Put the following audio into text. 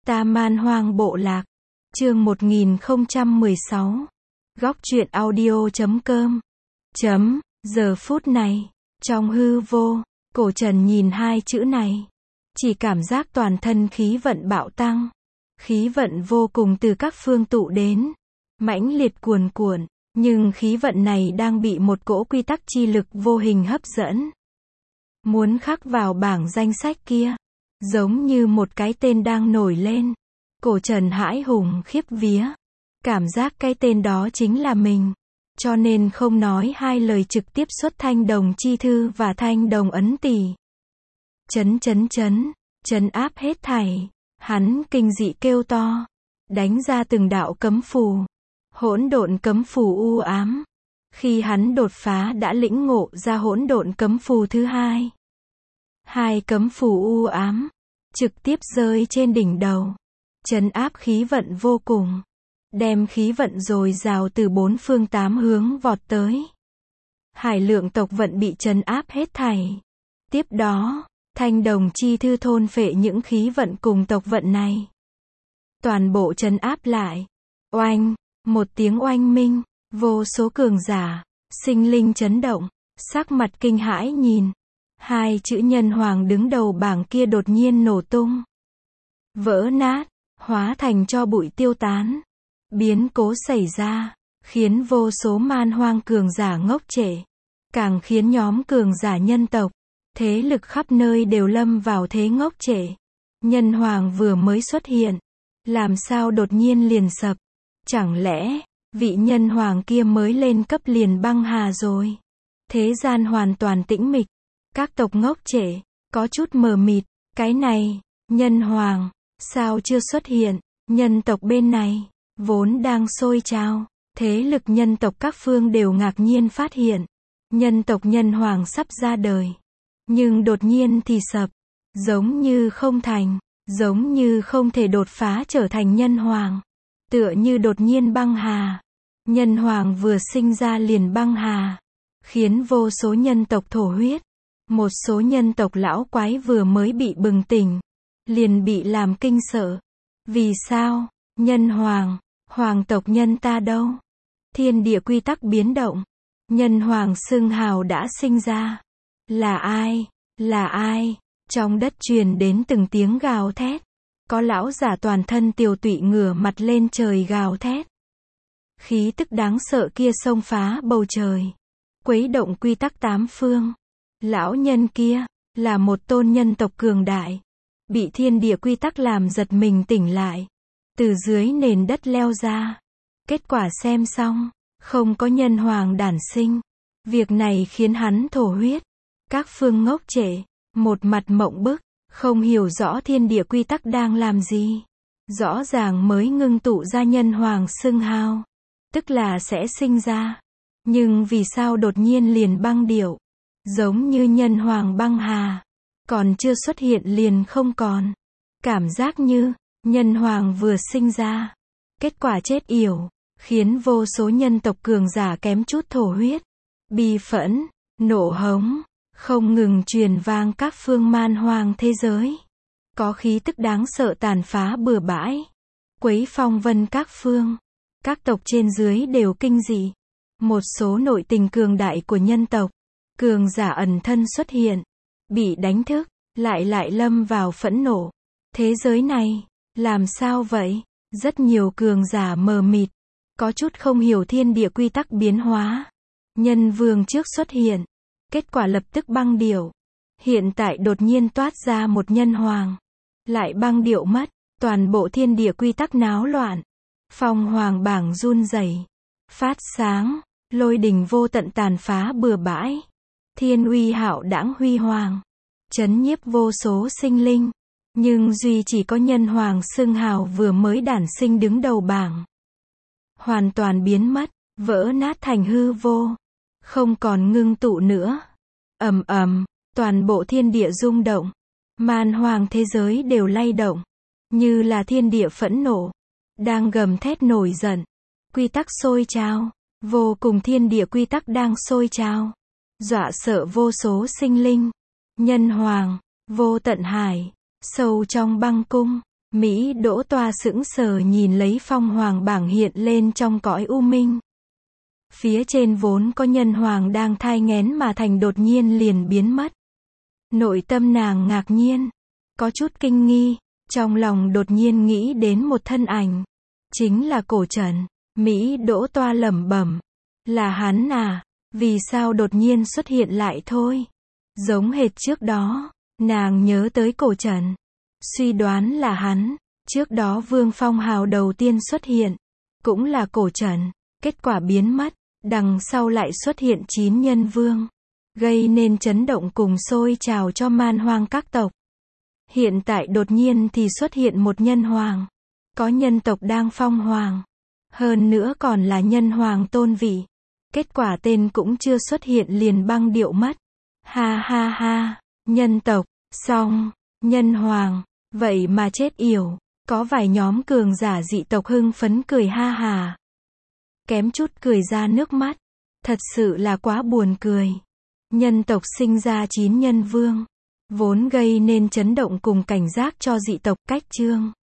Ta Man Hoang Bộ Lạc. Chương 1016. Góc truyện audio.com. Giờ phút này, trong hư vô, Cổ Trần nhìn hai chữ này, chỉ cảm giác toàn thân khí vận bạo tăng. Khí vận vô cùng từ các phương tụ đến, mãnh liệt cuồn cuộn, nhưng khí vận này đang bị một cỗ quy tắc chi lực vô hình hấp dẫn. Muốn khắc vào bảng danh sách kia, giống như một cái tên đang nổi lên. Cổ Trần hãi hùng khiếp vía, cảm giác cái tên đó chính là mình, cho nên không nói hai lời trực tiếp xuất thanh đồng chi thư và thanh đồng ấn tỷ. Trấn áp hết thảy, hắn kinh dị kêu to, đánh ra từng đạo cấm phù, hỗn độn cấm phù u ám. Khi hắn đột phá đã lĩnh ngộ ra hỗn độn cấm phù thứ hai. Hai cấm phù u ám, trực tiếp rơi trên đỉnh đầu, trấn áp khí vận vô cùng, đem khí vận dồi dào từ bốn phương tám hướng vọt tới. Hải lượng tộc vận bị trấn áp hết thảy. Tiếp đó, thanh đồng chi thư thôn phệ những khí vận cùng tộc vận này. Toàn bộ trấn áp lại. Oanh, một tiếng oanh minh, vô số cường giả, sinh linh chấn động, sắc mặt kinh hãi nhìn. Hai chữ nhân hoàng đứng đầu bảng kia đột nhiên nổ tung, vỡ nát, hóa thành tro bụi tiêu tán. Biến cố xảy ra, khiến vô số man hoang cường giả ngốc trệ, càng khiến nhóm cường giả nhân tộc, thế lực khắp nơi đều lâm vào thế ngốc trệ. Nhân hoàng vừa mới xuất hiện, làm sao đột nhiên liền sập? Chẳng lẽ, vị nhân hoàng kia mới lên cấp liền băng hà rồi? Thế gian hoàn toàn tĩnh mịch, các tộc ngốc trệ, có chút mờ mịt, cái này, nhân hoàng, sao chưa xuất hiện? Nhân tộc bên này, vốn đang sôi trào, thế lực nhân tộc các phương đều ngạc nhiên phát hiện, nhân tộc nhân hoàng sắp ra đời. Nhưng đột nhiên thì sập, giống như không thành, giống như không thể đột phá trở thành nhân hoàng. Tựa như đột nhiên băng hà. Nhân hoàng vừa sinh ra liền băng hà, khiến vô số nhân tộc thổ huyết. Một số nhân tộc lão quái vừa mới bị bừng tỉnh, liền bị làm kinh sợ. Vì sao? Nhân hoàng, hoàng tộc nhân ta đâu? Thiên địa quy tắc biến động, nhân hoàng xưng hào đã sinh ra. Là ai? Là ai? Trong đất truyền đến từng tiếng gào thét. Có lão giả toàn thân tiều tụy ngửa mặt lên trời gào thét. Khí tức đáng sợ kia xông phá bầu trời, quấy động quy tắc tám phương. Lão nhân kia, là một tôn nhân tộc cường đại, bị thiên địa quy tắc làm giật mình tỉnh lại, từ dưới nền đất leo ra. Kết quả xem xong, không có nhân hoàng đản sinh. Việc này khiến hắn thổ huyết. Các phương ngốc trệ, một mặt mộng bức, không hiểu rõ thiên địa quy tắc đang làm gì. Rõ ràng mới ngưng tụ ra nhân hoàng xưng hào, tức là sẽ sinh ra. Nhưng vì sao đột nhiên liền băng điệu? Giống như nhân hoàng băng hà, còn chưa xuất hiện liền không còn. Cảm giác như, nhân hoàng vừa sinh ra, kết quả chết yểu, khiến vô số nhân tộc cường giả kém chút thổ huyết. Bi phẫn, nộ hống, không ngừng truyền vang các phương man hoang thế giới. Có khí tức đáng sợ tàn phá bừa bãi, quấy phong vân các phương. Các tộc trên dưới đều kinh dị. Một số nội tình cường đại của nhân tộc, cường giả ẩn thân xuất hiện, bị đánh thức, lại lâm vào phẫn nộ. Thế giới này, làm sao vậy? Rất nhiều cường giả mờ mịt, có chút không hiểu thiên địa quy tắc biến hóa. Nhân vương trước xuất hiện, kết quả lập tức băng điệu. Hiện tại đột nhiên toát ra một nhân hoàng, lại băng điệu mất. Toàn bộ thiên địa quy tắc náo loạn. Phong hoàng bảng run rẩy, phát sáng, lôi đình vô tận tàn phá bừa bãi. Thiên uy hạo đãng huy hoàng, chấn nhiếp vô số sinh linh. Nhưng duy chỉ có nhân hoàng xưng hào vừa mới đản sinh đứng đầu bảng, hoàn toàn biến mất, vỡ nát thành hư vô, không còn ngưng tụ nữa. Ầm ầm, toàn bộ thiên địa rung động, man hoang thế giới đều lay động, như là thiên địa phẫn nộ, đang gầm thét nổi giận. Quy tắc sôi trào, vô cùng thiên địa quy tắc đang sôi trào, dọa sợ vô số sinh linh. Nhân hoàng, vô tận hải, sâu trong băng cung, Mỹ Đỗ Toa sững sờ nhìn lấy phong hoàng bảng hiện lên trong cõi u minh. Phía trên vốn có nhân hoàng đang thai nghén mà thành đột nhiên liền biến mất. Nội tâm nàng ngạc nhiên, có chút kinh nghi, trong lòng đột nhiên nghĩ đến một thân ảnh. Chính là Cổ Trần. Mỹ Đỗ Toa lẩm bẩm. Là hắn à? Vì sao đột nhiên xuất hiện lại thôi? Giống hệt trước đó, nàng nhớ tới Cổ Trần. Suy đoán là hắn. Trước đó Vương Phong Hào đầu tiên xuất hiện, cũng là Cổ Trần. Kết quả biến mất, đằng sau lại xuất hiện 9 nhân vương, gây nên chấn động cùng sôi trào cho man hoang các tộc. Hiện tại đột nhiên thì xuất hiện một nhân hoàng. Có nhân tộc đang phong hoàng. Hơn nữa còn là nhân hoàng tôn vị. Kết quả tên cũng chưa xuất hiện liền băng điệu mất. Ha ha ha, nhân tộc, xong, nhân hoàng, vậy mà chết yểu. Có vài nhóm cường giả dị tộc hưng phấn cười ha hà. Kém chút cười ra nước mắt. Thật sự là quá buồn cười. Nhân tộc sinh ra 9 nhân vương, vốn gây nên chấn động cùng cảnh giác cho dị tộc. Cách chương